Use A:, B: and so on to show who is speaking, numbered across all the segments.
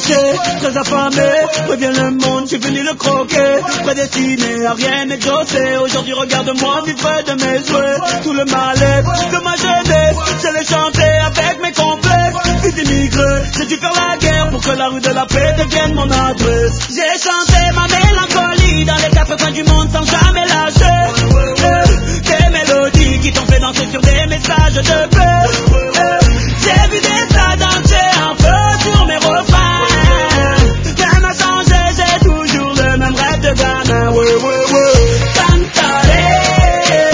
A: marché, très affamé, reviens le monde, j'ai venu le croquer. Prédestiné à rien exaucé, aujourd'hui regarde-moi vivre de mes souhaits. Tout le mal-être de ma jeunesse, je l'ai chanté avec mes complexes. Fils d'immigré, j'ai dû faire la guerre pour que la rue de la paix devienne mon adresse. J'ai chanté ma mélancolie dans les quatre coins du monde sans jamais lâcher. Des mélodies qui t'ont fait danser sur des messages de paix. J'ai vu des stades entiers un peu sur mes refrains. Rien n'a changé, j'ai toujours le même rêve de gamin. Ouais, ouais, ouais. Cantaré,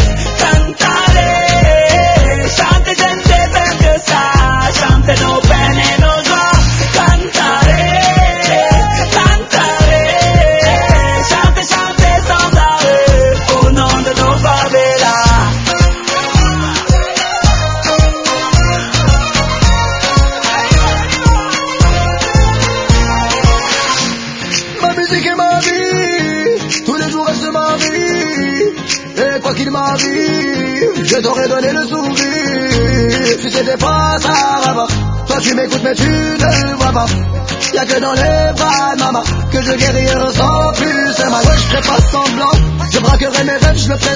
A: cantaré. Chanter, je ne sais faire que ça. Chanter nos peines et nos joies. Cantaré, cantaré. Chanter, chanter sans arrêt. Au nom de nos favelas.
B: Ma musique est ma vie, tous les jours reste ma vie. Et quoi qu'il m'arrive, je t'aurais donné le sourire. Tu sais t'es pas ça va. Toi tu m'écoutes mais tu ne vois pas. Y'a que dans les bras de maman que je guéris et ressens plus. C'est ma ouais, je ferai pas semblant. Je braquerai mes rêves, je le ferai